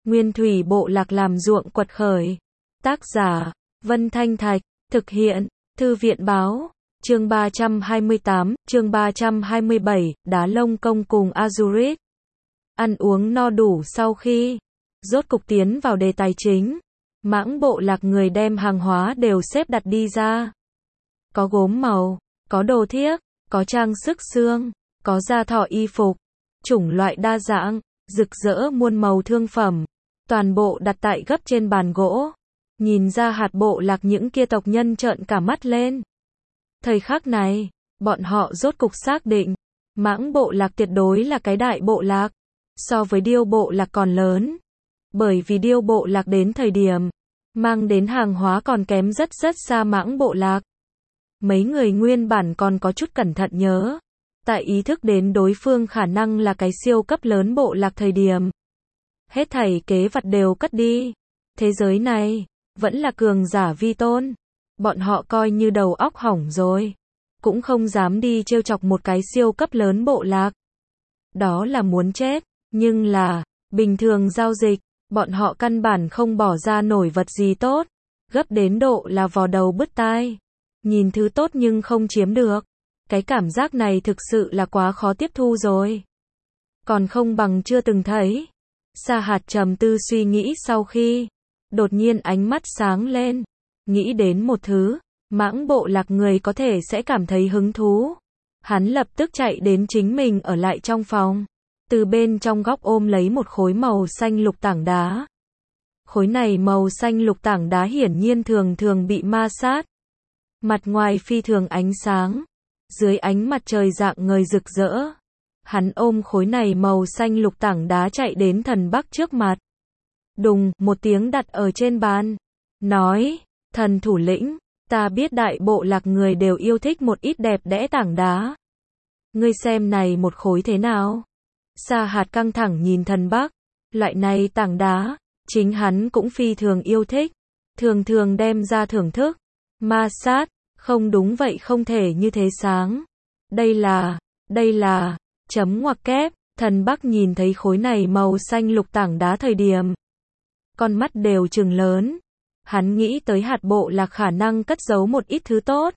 Nguyên thủy bộ lạc làm ruộng quật khởi. Tác giả, Vân Thanh Thạch, thực hiện, Thư viện báo. Chương 328, chương 327, Đá Lông Công cùng Azurit. Ăn uống no đủ sau khi rốt cục tiến vào đề tài chính. Mãng bộ lạc người đem hàng hóa đều xếp đặt đi ra. Có gốm màu, có đồ thiếc, có trang sức xương, có da thỏ y phục, chủng loại đa dạng, rực rỡ muôn màu thương phẩm, toàn bộ đặt tại gấp trên bàn gỗ. Nhìn ra hạt bộ lạc những kia tộc nhân trợn cả mắt lên. Thời khắc này, bọn họ rốt cục xác định, mãng bộ lạc tuyệt đối là cái đại bộ lạc, so với điêu bộ lạc còn lớn. Bởi vì điêu bộ lạc đến thời điểm, mang đến hàng hóa còn kém rất xa mãng bộ lạc. Mấy người nguyên bản còn có chút cẩn thận nhớ, tại ý thức đến đối phương khả năng là cái siêu cấp lớn bộ lạc thời điểm. Hết thảy kế vật đều cất đi. Thế giới này, vẫn là cường giả vi tôn. Bọn họ coi như đầu óc hỏng rồi. Cũng không dám đi trêu chọc một cái siêu cấp lớn bộ lạc. Đó là muốn chết. Nhưng là, bình thường giao dịch, bọn họ căn bản không bỏ ra nổi vật gì tốt. Gấp đến độ là vò đầu bứt tai. Nhìn thứ tốt nhưng không chiếm được. Cái cảm giác này thực sự là quá khó tiếp thu rồi. Còn không bằng chưa từng thấy. Sa Hạt trầm tư suy nghĩ sau khi, đột nhiên ánh mắt sáng lên. Nghĩ đến một thứ, mãng bộ lạc người có thể sẽ cảm thấy hứng thú. Hắn lập tức chạy đến chính mình ở lại trong phòng. Từ bên trong góc ôm lấy một khối màu xanh lục tảng đá. Khối này màu xanh lục tảng đá hiển nhiên thường bị ma sát. Mặt ngoài phi thường ánh sáng. Dưới ánh mặt trời rạng ngời rực rỡ. Hắn ôm khối này màu xanh lục tảng đá chạy đến Thần Bắc trước mặt. Đùng, một tiếng đặt ở trên bàn. Nói, thần thủ lĩnh, ta biết đại bộ lạc người đều yêu thích một ít đẹp đẽ tảng đá. Ngươi xem này một khối thế nào? Sa Hạt căng thẳng nhìn Thần Bắc. Loại này tảng đá, chính hắn cũng phi thường yêu thích. Thường đem ra thưởng thức. Ma sát, không đúng vậy không thể như thế sáng. Đây là, chấm ngoặc kép, Thần Bắc nhìn thấy khối này màu xanh lục tảng đá thời điểm. Con mắt đều trừng lớn. Hắn nghĩ tới hạt bộ lạc khả năng cất giấu một ít thứ tốt.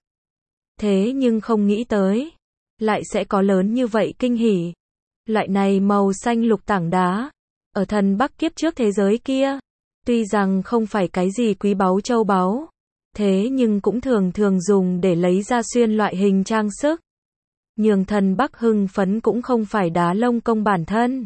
Thế nhưng không nghĩ tới. Lại sẽ có lớn như vậy kinh hỉ. Loại này màu xanh lục tảng đá. Ở Thần Bắc kiếp trước thế giới kia. Tuy rằng không phải cái gì quý báu châu báu. Thế nhưng cũng thường dùng để lấy ra xuyên loại hình trang sức. Nhường Thần Bắc hưng phấn cũng không phải đá lông công bản thân.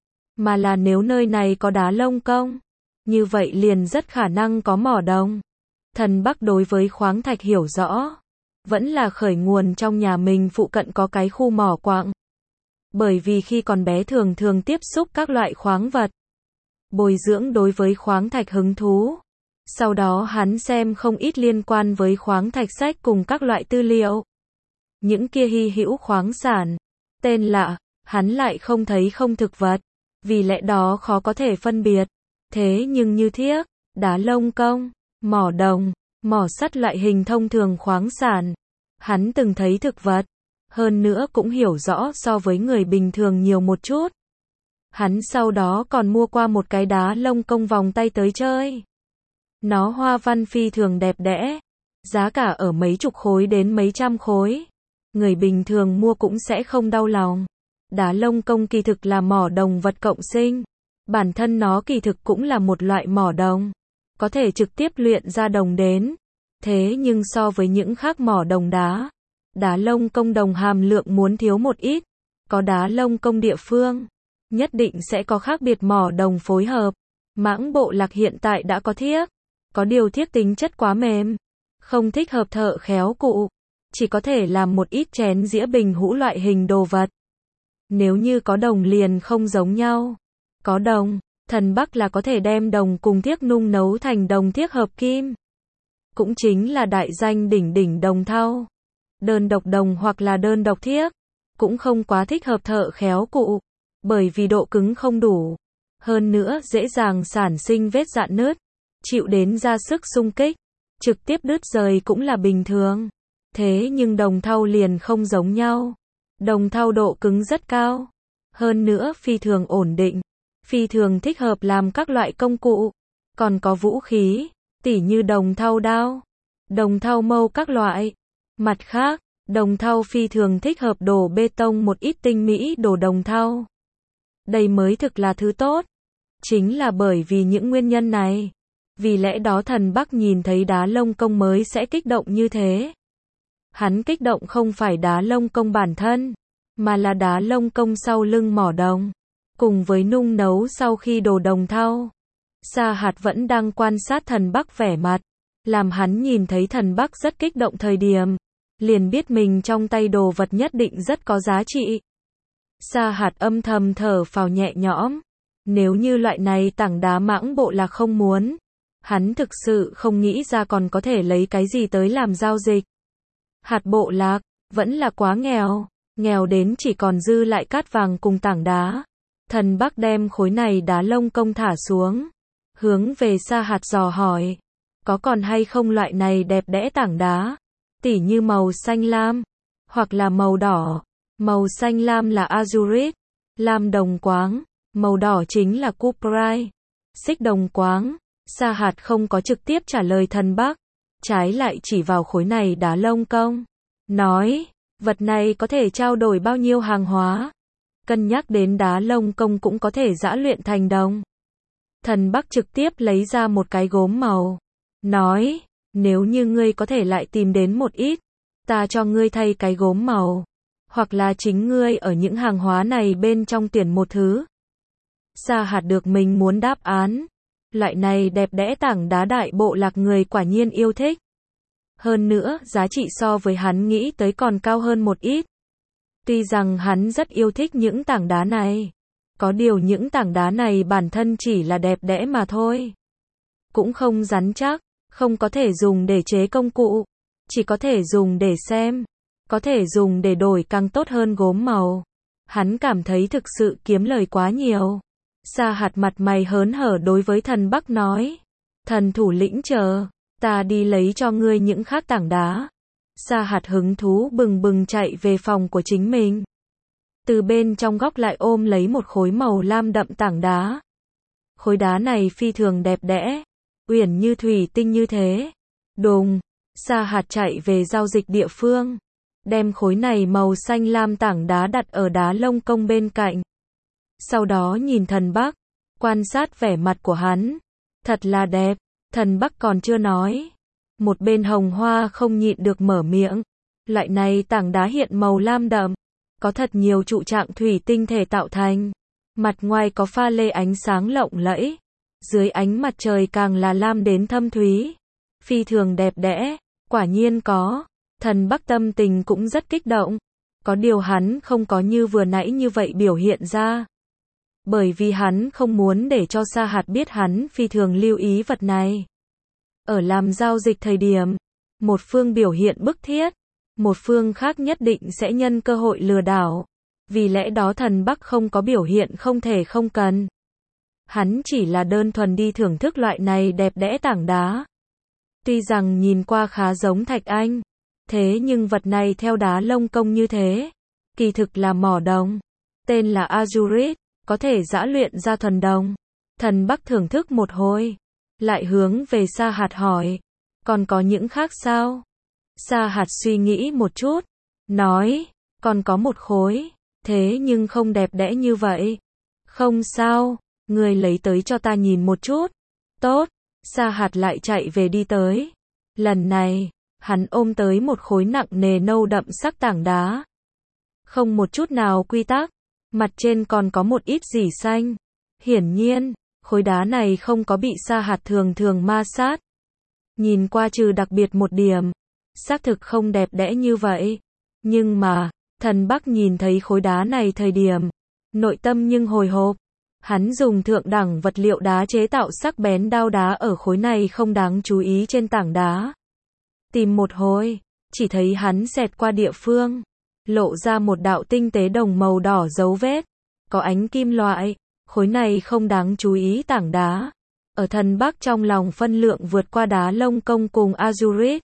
Mà là nếu nơi này có đá lông công. Như vậy liền rất khả năng có mỏ đồng. Thần Bắc đối với khoáng thạch hiểu rõ. Vẫn là khởi nguồn trong nhà mình phụ cận có cái khu mỏ quặng. Bởi vì khi còn bé thường tiếp xúc các loại khoáng vật. Bồi dưỡng đối với khoáng thạch hứng thú. Sau đó hắn xem không ít liên quan với khoáng thạch sách cùng các loại tư liệu. Những kia hy hữu khoáng sản. Tên lạ, hắn lại không thấy không thực vật. Vì lẽ đó khó có thể phân biệt. Thế nhưng như thiếc, đá lông công, mỏ đồng, mỏ sắt loại hình thông thường khoáng sản. Hắn từng thấy thực vật. Hơn nữa cũng hiểu rõ so với người bình thường nhiều một chút. Hắn sau đó còn mua qua một cái đá lông công vòng tay tới chơi. Nó hoa văn phi thường đẹp đẽ. Giá cả ở mấy chục khối đến mấy trăm khối. Người bình thường mua cũng sẽ không đau lòng. Đá lông công kỳ thực là mỏ đồng vật cộng sinh. Bản thân nó kỳ thực cũng là một loại mỏ đồng. Có thể trực tiếp luyện ra đồng đến. Thế nhưng so với những khác mỏ đồng đá lông công đồng hàm lượng muốn thiếu một ít. Có đá lông công địa phương. Nhất định sẽ có khác biệt mỏ đồng phối hợp. Mãng bộ lạc hiện tại đã có thiếc. Có điều thiếc tính chất quá mềm. Không thích hợp thợ khéo cụ. Chỉ có thể làm một ít chén dĩa bình hũ loại hình đồ vật. Nếu như có đồng liền không giống nhau. Có đồng, Thần Bắc là có thể đem đồng cùng thiếc nung nấu thành đồng thiếc hợp kim. Cũng chính là đại danh đỉnh đồng thau. Đơn độc đồng hoặc là đơn độc thiếc. Cũng không quá thích hợp thợ khéo cụ. Bởi vì độ cứng không đủ. Hơn nữa dễ dàng sản sinh vết rạn nứt. Chịu đến ra sức xung kích. Trực tiếp đứt rời cũng là bình thường. Thế nhưng đồng thau liền không giống nhau. Đồng thau độ cứng rất cao. Hơn nữa phi thường ổn định. phi thường thích hợp làm các loại công cụ, còn có vũ khí, tỉ như đồng thau đao, đồng thau mâu các loại. Mặt khác, đồng thau phi thường thích hợp đổ bê tông một ít tinh mỹ đồ đồng thau. Đây mới thực là thứ tốt. Chính là bởi vì những nguyên nhân này. Vì lẽ đó thần Bắc nhìn thấy đá lông công mới sẽ kích động như thế. Hắn kích động không phải đá lông công bản thân, mà là đá lông công sau lưng mỏ đồng, cùng với nung nấu sau khi đổ đồng thau. Sa Hạt vẫn đang quan sát thần Bắc vẻ mặt, làm hắn nhìn thấy thần Bắc rất kích động thời điểm, liền biết mình trong tay đồ vật nhất định rất có giá trị. Sa Hạt âm thầm thở phào nhẹ nhõm, nếu như loại này tảng đá mãng bộ là không muốn, hắn thực sự không nghĩ ra còn có thể lấy cái gì tới làm giao dịch. Hạt bộ lạc, vẫn là quá nghèo, nghèo đến chỉ còn dư lại cát vàng cùng tảng đá. Thần Bắc đem khối này đá lông công thả xuống, hướng về Sa Hạt dò hỏi, có còn hay không loại này đẹp đẽ tảng đá, tỉ như màu xanh lam, hoặc là màu đỏ. Màu xanh lam là Azurit, lam đồng quáng, màu đỏ chính là Cuprite, xích đồng quáng. Sa Hạt không có trực tiếp trả lời thần Bắc, trái lại chỉ vào khối này đá lông công, nói, vật này có thể trao đổi bao nhiêu hàng hóa, cân nhắc đến đá lông công cũng có thể giã luyện thành đồng. Thần Bắc trực tiếp lấy ra một cái gốm màu, nói, nếu như ngươi có thể lại tìm đến một ít, ta cho ngươi thay cái gốm màu, hoặc là chính ngươi ở những hàng hóa này bên trong tuyển một thứ. Sa Hạt được mình muốn đáp án. Loại này đẹp đẽ tảng đá đại bộ lạc người quả nhiên yêu thích. Hơn nữa, giá trị so với hắn nghĩ tới còn cao hơn một ít. Tuy rằng hắn rất yêu thích những tảng đá này, có điều những tảng đá này bản thân chỉ là đẹp đẽ mà thôi. Cũng không rắn chắc, không có thể dùng để chế công cụ, chỉ có thể dùng để xem, có thể dùng để đổi càng tốt hơn gốm màu. Hắn cảm thấy thực sự kiếm lời quá nhiều. Sa Hạt mặt mày hớn hở đối với thần Bắc nói, thần thủ lĩnh chờ, ta đi lấy cho ngươi những khác tảng đá. Sa Hạt hứng thú bừng bừng chạy về phòng của chính mình. Từ bên trong góc lại ôm lấy một khối màu lam đậm tảng đá. Khối đá này phi thường đẹp đẽ, uyển như thủy tinh như thế. Đùng, Sa Hạt chạy về giao dịch địa phương, đem khối này màu xanh lam tảng đá đặt ở đá lông công bên cạnh. Sau đó nhìn thần Bắc, quan sát vẻ mặt của hắn. Thật là đẹp, thần Bắc còn chưa nói. Một bên Hồng Hoa không nhịn được mở miệng. Loại này tảng đá hiện màu lam đậm, có thật nhiều trụ trạng thủy tinh thể tạo thành. Mặt ngoài có pha lê ánh sáng lộng lẫy, dưới ánh mặt trời càng là lam đến thâm thúy. Phi thường đẹp đẽ, quả nhiên có. Thần Bắc tâm tình cũng rất kích động. Có điều hắn không có như vừa nãy như vậy biểu hiện ra. Bởi vì hắn không muốn để cho Sa Hạt biết hắn phi thường lưu ý vật này. Ở làm giao dịch thời điểm, một phương biểu hiện bức thiết, một phương khác nhất định sẽ nhân cơ hội lừa đảo. Vì lẽ đó thần Bắc không có biểu hiện không thể không cần. Hắn chỉ là đơn thuần đi thưởng thức loại này đẹp đẽ tảng đá. Tuy rằng nhìn qua khá giống thạch anh, thế nhưng vật này theo đá lông công như thế, kỳ thực là mỏ đồng, tên là Azurit, có thể giã luyện ra thuần đồng. Thần Bắc thưởng thức một hồi, lại hướng về Sa Hạt hỏi, còn có những khác sao? Sa Hạt suy nghĩ một chút, nói, còn có một khối, thế nhưng không đẹp đẽ như vậy. Không sao, người lấy tới cho ta nhìn một chút. Tốt, Sa Hạt lại chạy về đi tới. Lần này, hắn ôm tới một khối nặng nề nâu đậm sắc tảng đá. Không một chút nào quy tắc, mặt trên còn có một ít rỉ xanh. Hiển nhiên, khối đá này không có bị Sa Hạt thường thường ma sát. Nhìn qua trừ đặc biệt một điểm, xác thực không đẹp đẽ như vậy. Nhưng mà, thần Bắc nhìn thấy khối đá này thời điểm, nội tâm nhưng hồi hộp. Hắn dùng thượng đẳng vật liệu đá chế tạo sắc bén đao đá ở khối này không đáng chú ý trên tảng đá. Tìm một hồi, chỉ thấy hắn xẹt qua địa phương, lộ ra một đạo tinh tế đồng màu đỏ dấu vết, có ánh kim loại, khối này không đáng chú ý tảng đá. Ở thần Bắc trong lòng phân lượng vượt qua đá lông công cùng Azurit.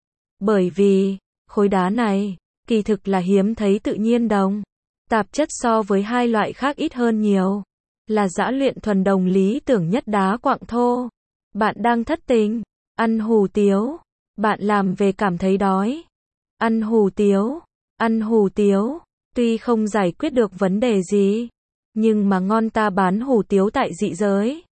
Bởi vì, khối đá này, kỳ thực là hiếm thấy tự nhiên đồng. Tạp chất so với hai loại khác ít hơn nhiều. là dã luyện thuần đồng lý tưởng nhất đá quặng thô. Bạn đang thất tình, ăn hủ tiếu, bạn làm về cảm thấy đói. Ăn hủ tiếu, ăn hủ tiếu, tuy không giải quyết được vấn đề gì, nhưng mà ngon ta bán hủ tiếu tại dị giới.